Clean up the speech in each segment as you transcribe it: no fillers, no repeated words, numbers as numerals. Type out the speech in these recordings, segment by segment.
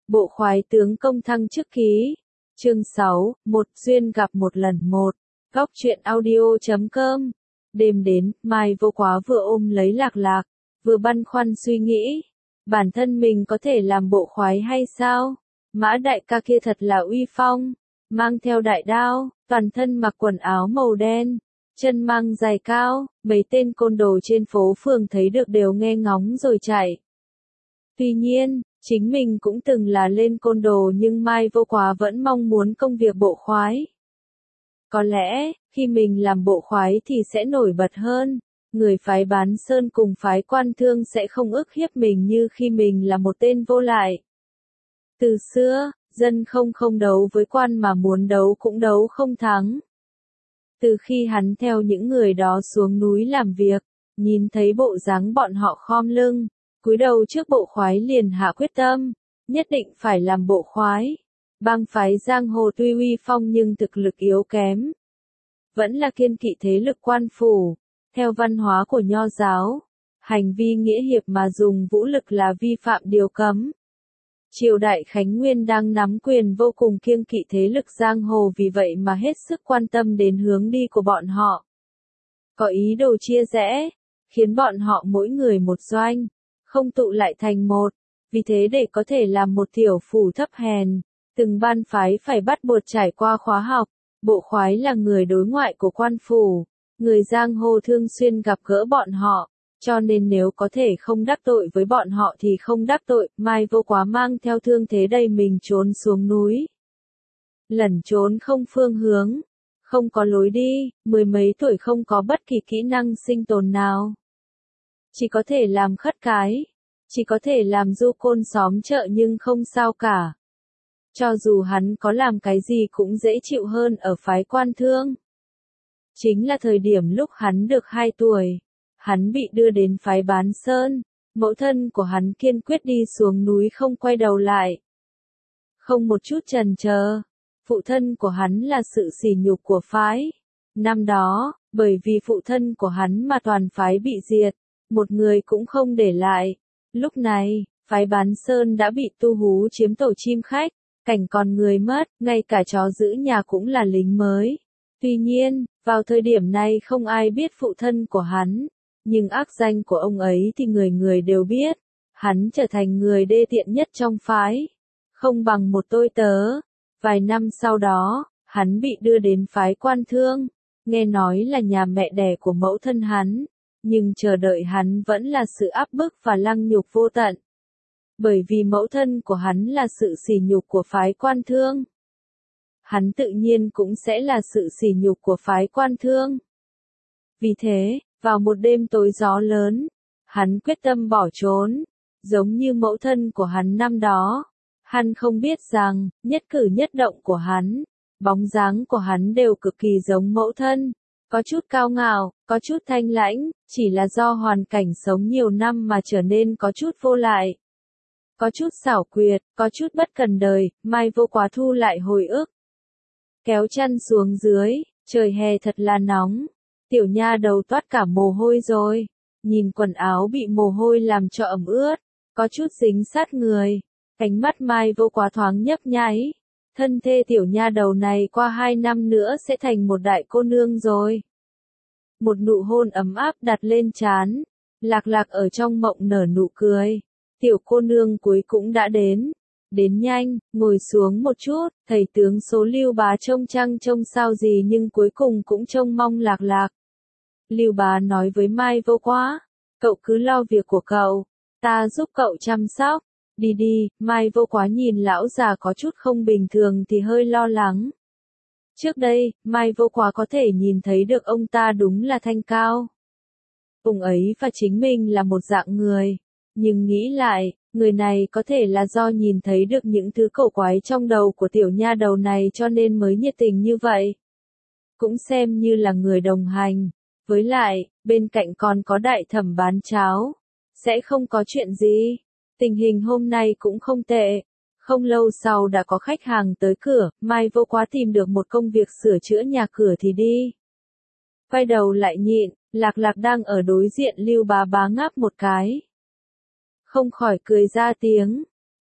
Bộ khoái tướng công thăng chức ký. Chương 6, một duyên gặp một lần một. Góc truyện audio.com. Đêm đến, Mai Vô Quá vừa ôm lấy Lạc Lạc, vừa băn khoăn suy nghĩ. Bản thân mình có thể làm bộ khoái hay sao? Mã đại ca kia thật là uy phong, mang theo đại đao, toàn thân mặc quần áo màu đen, chân mang giày cao, mấy tên côn đồ trên phố phường thấy được đều nghe ngóng rồi chạy. Tuy nhiên, chính mình cũng từng là lên côn đồ nhưng Mai Vô Quá vẫn mong muốn công việc bộ khoái. Có lẽ, khi mình làm bộ khoái thì sẽ nổi bật hơn, người phái Bán Sơn cùng phái Quan Thương sẽ không ức hiếp mình như khi mình là một tên vô lại. Từ xưa, dân không đấu với quan mà muốn đấu cũng đấu không thắng. Từ khi hắn theo những người đó xuống núi làm việc, nhìn thấy bộ dáng bọn họ khom lưng, cúi đầu trước bộ khoái liền hạ quyết tâm, nhất định phải làm bộ khoái. Bang phái giang hồ tuy uy phong nhưng thực lực yếu kém. Vẫn là kiên kỵ thế lực quan phủ, theo văn hóa của Nho giáo. Hành vi nghĩa hiệp mà dùng vũ lực là vi phạm điều cấm. Triều đại Khánh Nguyên đang nắm quyền vô cùng kiêng kỵ thế lực giang hồ vì vậy mà hết sức quan tâm đến hướng đi của bọn họ. Có ý đồ chia rẽ, khiến bọn họ mỗi người một doanh, không tụ lại thành một. Vì thế để có thể làm một tiểu phủ thấp hèn, từng ban phái phải bắt buộc trải qua khóa học. Bộ khoái là người đối ngoại của quan phủ, người giang hồ thường xuyên gặp gỡ bọn họ. Cho nên nếu có thể không đắc tội với bọn họ thì không đắc tội. Mai Vô Quá mang theo thương thế đầy mình trốn xuống núi. Lẩn trốn không phương hướng, không có lối đi, mười mấy tuổi không có bất kỳ kỹ năng sinh tồn nào. Chỉ có thể làm khất cái, chỉ có thể làm du côn xóm chợ nhưng không sao cả. Cho dù hắn có làm cái gì cũng dễ chịu hơn ở phái Quan Thương. Chính là thời điểm lúc hắn được 2 tuổi. Hắn bị đưa đến phái Bán Sơn, mẫu thân của hắn kiên quyết đi xuống núi không quay đầu lại. Không một chút chần chờ, phụ thân của hắn là sự sỉ nhục của phái. Năm đó, bởi vì phụ thân của hắn mà toàn phái bị diệt, một người cũng không để lại. Lúc này, phái Bán Sơn đã bị tu hú chiếm tổ chim khách, cảnh còn người mất, ngay cả chó giữ nhà cũng là lính mới. Tuy nhiên, vào thời điểm này không ai biết phụ thân của hắn. Nhưng ác danh của ông ấy thì người người đều biết. Hắn trở thành người đê tiện nhất trong phái. Không bằng một tôi tớ. Vài năm sau đó, hắn bị đưa đến phái Quan Thương. Nghe nói là nhà mẹ đẻ của mẫu thân hắn. Nhưng chờ đợi hắn vẫn là sự áp bức và lăng nhục vô tận. Bởi vì mẫu thân của hắn là sự sỉ nhục của phái Quan Thương. Hắn tự nhiên cũng sẽ là sự sỉ nhục của phái Quan Thương. Vì thế, vào một đêm tối gió lớn, hắn quyết tâm bỏ trốn, giống như mẫu thân của hắn năm đó. Hắn không biết rằng, nhất cử nhất động của hắn, bóng dáng của hắn đều cực kỳ giống mẫu thân, có chút cao ngạo, có chút thanh lãnh, chỉ là do hoàn cảnh sống nhiều năm mà trở nên có chút vô lại. Có chút xảo quyệt, có chút bất cần đời. Mai Vô Quá thu lại hồi ức. Kéo chăn xuống dưới, trời hè thật là nóng. Tiểu nha đầu toát cả mồ hôi rồi, nhìn quần áo bị mồ hôi làm cho ẩm ướt, có chút dính sát người, ánh mắt Mai Vô Quá thoáng nhấp nháy, thân thê tiểu nha đầu này qua 2 năm nữa sẽ thành một đại cô nương rồi. Một nụ hôn ấm áp đặt lên trán, Lạc Lạc ở trong mộng nở nụ cười, tiểu cô nương cuối cũng đã đến nhanh, ngồi xuống một chút, thầy tướng số Lưu Bá trông trăng trông sao gì nhưng cuối cùng cũng trông mong Lạc Lạc. Lưu Bá nói với Mai Vô Quá, cậu cứ lo việc của cậu, ta giúp cậu chăm sóc, đi đi. Mai Vô Quá nhìn lão già có chút không bình thường thì hơi lo lắng. Trước đây, Mai Vô Quá có thể nhìn thấy được ông ta đúng là thanh cao. Ông ấy và chính mình là một dạng người, nhưng nghĩ lại, người này có thể là do nhìn thấy được những thứ cổ quái trong đầu của tiểu nha đầu này cho nên mới nhiệt tình như vậy. Cũng xem như là người đồng hành. Với lại, bên cạnh còn có đại thẩm bán cháo. Sẽ không có chuyện gì. Tình hình hôm nay cũng không tệ. Không lâu sau đã có khách hàng tới cửa, Mai Vô Quá tìm được một công việc sửa chữa nhà cửa thì đi. Quay đầu lại nhịn, Lạc Lạc đang ở đối diện Lưu Bá ngáp một cái. Không khỏi cười ra tiếng.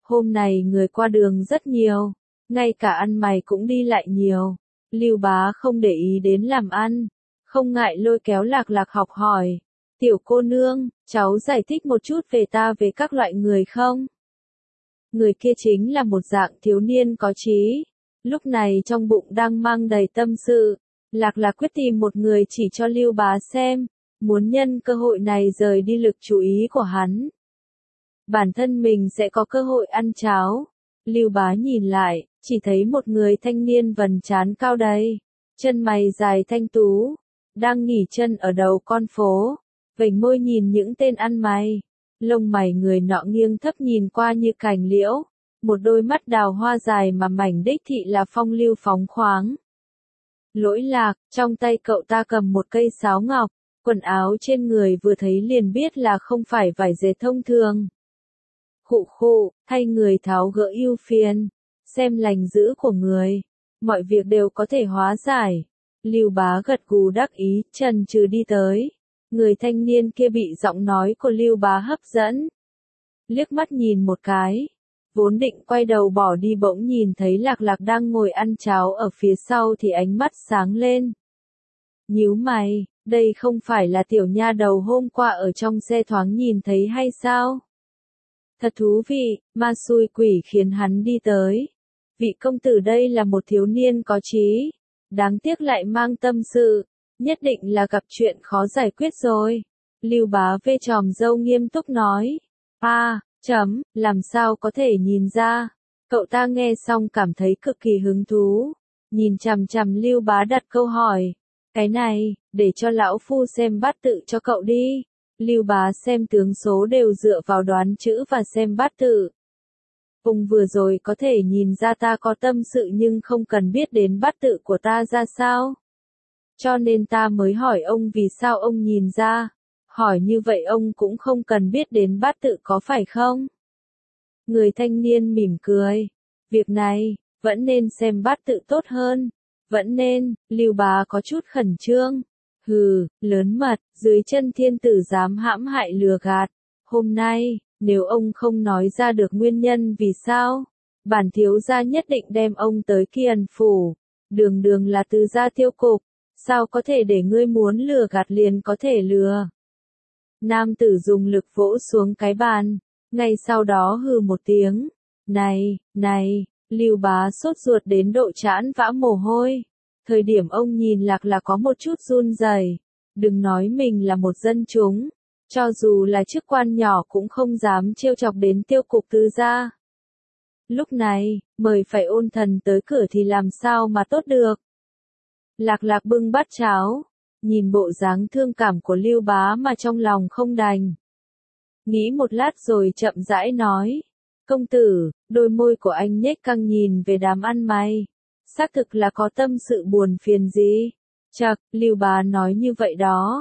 Hôm này người qua đường rất nhiều, ngay cả ăn mày cũng đi lại nhiều. Lưu Bá không để ý đến làm ăn, không ngại lôi kéo Lạc Lạc học hỏi. Tiểu cô nương, cháu giải thích một chút về ta về các loại người không? Người kia chính là một dạng thiếu niên có trí. Lúc này trong bụng đang mang đầy tâm sự. Lạc Lạc quyết tìm một người chỉ cho Lưu Bá xem, muốn nhân cơ hội này rời đi lực chú ý của hắn. Bản thân mình sẽ có cơ hội ăn cháo. Lưu Bá nhìn lại, chỉ thấy một người thanh niên vầng trán cao đầy, chân mày dài thanh tú, đang nghỉ chân ở đầu con phố, vểnh môi nhìn những tên ăn mày. Lông mày người nọ nghiêng thấp nhìn qua như cành liễu, một đôi mắt đào hoa dài mà mảnh đích thị là phong lưu phóng khoáng. Lỗi Lạc, trong tay cậu ta cầm một cây sáo ngọc, quần áo trên người vừa thấy liền biết là không phải vải dệt thông thường. Khụ khụ, thay người tháo gỡ ưu phiền, xem lành dữ của người, mọi việc đều có thể hóa giải. Lưu Bá gật gù đắc ý, chần chừ đi tới. Người thanh niên kia bị giọng nói của Lưu Bá hấp dẫn. Liếc mắt nhìn một cái, vốn định quay đầu bỏ đi bỗng nhìn thấy Lạc Lạc đang ngồi ăn cháo ở phía sau thì ánh mắt sáng lên. Nhíu mày, đây không phải là tiểu nha đầu hôm qua ở trong xe thoáng nhìn thấy hay sao? Thật thú vị, ma xui quỷ khiến hắn đi tới. Vị công tử đây là một thiếu niên có trí, đáng tiếc lại mang tâm sự, nhất định là gặp chuyện khó giải quyết rồi. Lưu Bá vê chòm râu nghiêm túc nói. Làm sao có thể nhìn ra? Cậu ta nghe xong cảm thấy cực kỳ hứng thú, nhìn chằm chằm Lưu Bá đặt câu hỏi. Cái này, để cho lão phu xem bát tự cho cậu đi. Lưu Bá xem tướng số đều dựa vào đoán chữ và xem bát tự. Ông vừa rồi có thể nhìn ra ta có tâm sự nhưng không cần biết đến bát tự của ta ra sao. Cho nên ta mới hỏi ông vì sao ông nhìn ra. Hỏi như vậy ông cũng không cần biết đến bát tự có phải không? Người thanh niên mỉm cười. Việc này, vẫn nên xem bát tự tốt hơn. Vẫn nên, Lưu Bá có chút khẩn trương. Hừ, lớn mật, dưới chân thiên tử dám hãm hại lừa gạt. Hôm nay, nếu ông không nói ra được nguyên nhân vì sao, bản thiếu gia nhất định đem ông tới Kiền phủ. Đường đường là từ gia tiêu cục, sao có thể để ngươi muốn lừa gạt liền có thể lừa. Nam tử dùng lực vỗ xuống cái bàn, ngay sau đó hừ một tiếng. Này, Lưu Bá sốt ruột đến độ trán vã mồ hôi. Thời điểm ông nhìn Lạc là có một chút run rẩy. Đừng nói mình là một dân chúng, cho dù là chức quan nhỏ cũng không dám trêu chọc đến tiêu cục tứ gia. Lúc này, mời phải ôn thần tới cửa thì làm sao mà tốt được. Lạc Lạc bưng bát cháo, nhìn bộ dáng thương cảm của Lưu Bá mà trong lòng không đành. Nghĩ một lát rồi chậm rãi nói. Công tử, đôi môi của anh nhếch căng nhìn về đám ăn mày. Xác thực là có tâm sự buồn phiền gì? Chậc, Lưu Bá nói như vậy đó.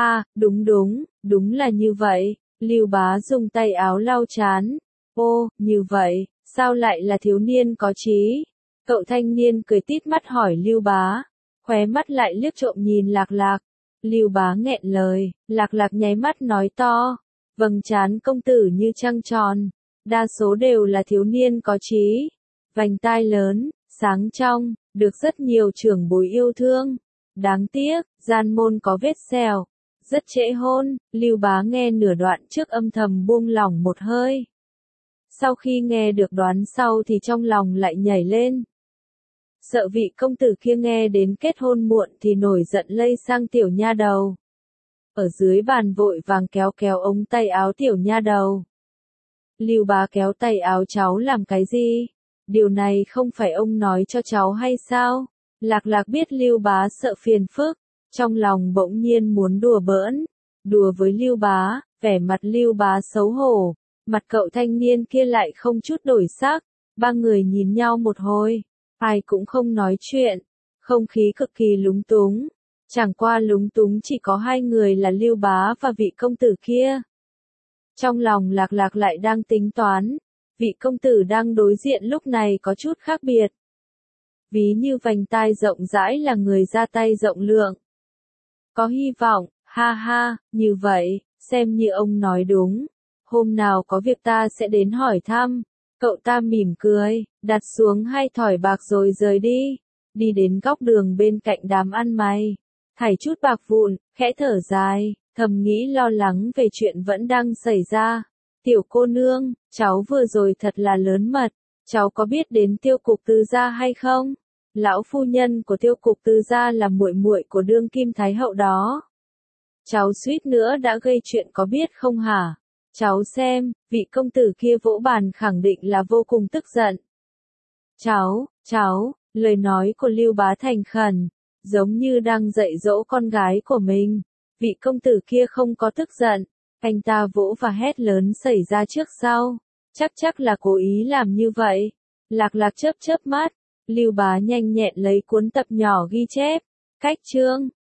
Đúng là như vậy. Lưu Bá dùng tay áo lau trán. Ô, như vậy, sao lại là thiếu niên có trí? Cậu thanh niên cười tít mắt hỏi Lưu Bá, khóe mắt lại liếc trộm nhìn Lạc Lạc. Lưu Bá nghẹn lời, Lạc Lạc nháy mắt nói to. Vầng trán công tử như trăng tròn, đa số đều là thiếu niên có trí. Vành tai lớn, sáng trong, được rất nhiều trưởng bối yêu thương. Đáng tiếc, gian môn có vết sẹo, rất trễ hôn. Lưu Bá nghe nửa đoạn trước âm thầm buông lỏng một hơi. Sau khi nghe được đoán sau thì trong lòng lại nhảy lên. Sợ vị công tử kia nghe đến kết hôn muộn thì nổi giận lây sang tiểu nha đầu. Ở dưới bàn vội vàng kéo kéo ống tay áo tiểu nha đầu. Lưu Bá kéo tay áo cháu làm cái gì? Điều này không phải ông nói cho cháu hay sao? Lạc Lạc biết Lưu Bá sợ phiền phức, trong lòng bỗng nhiên muốn đùa bỡn. Đùa với Lưu Bá, vẻ mặt Lưu Bá xấu hổ, mặt cậu thanh niên kia lại không chút đổi sắc. Ba người nhìn nhau một hồi, ai cũng không nói chuyện, không khí cực kỳ lúng túng. Chẳng qua lúng túng chỉ có hai người là Lưu Bá và vị công tử kia. Trong lòng Lạc Lạc lại đang tính toán, vị công tử đang đối diện lúc này có chút khác biệt. Ví như vành tai rộng rãi là người ra tay rộng lượng. Có hy vọng, ha, như vậy, xem như ông nói đúng. Hôm nào có việc ta sẽ đến hỏi thăm. Cậu ta mỉm cười, đặt xuống 2 thỏi bạc rồi rời đi. Đi đến góc đường bên cạnh đám ăn mày. Thảy chút bạc vụn, khẽ thở dài, thầm nghĩ lo lắng về chuyện vẫn đang xảy ra. Tiểu cô nương, cháu vừa rồi thật là lớn mật. Cháu có biết đến Tiêu Cục Tư gia hay không? Lão phu nhân của Tiêu Cục Tư gia là muội muội của đương kim thái hậu đó. Cháu suýt nữa đã gây chuyện có biết không hả? Cháu xem, vị công tử kia vỗ bàn khẳng định là vô cùng tức giận. Cháu, lời nói của Lưu Bá thành khẩn, giống như đang dạy dỗ con gái của mình. Vị công tử kia không có tức giận, anh ta vỗ và hét lớn xảy ra trước sau. Chắc là cố ý làm như vậy. Lạc Lạc chớp mắt, Lưu Bá nhanh nhẹn lấy cuốn tập nhỏ ghi chép. Cách chương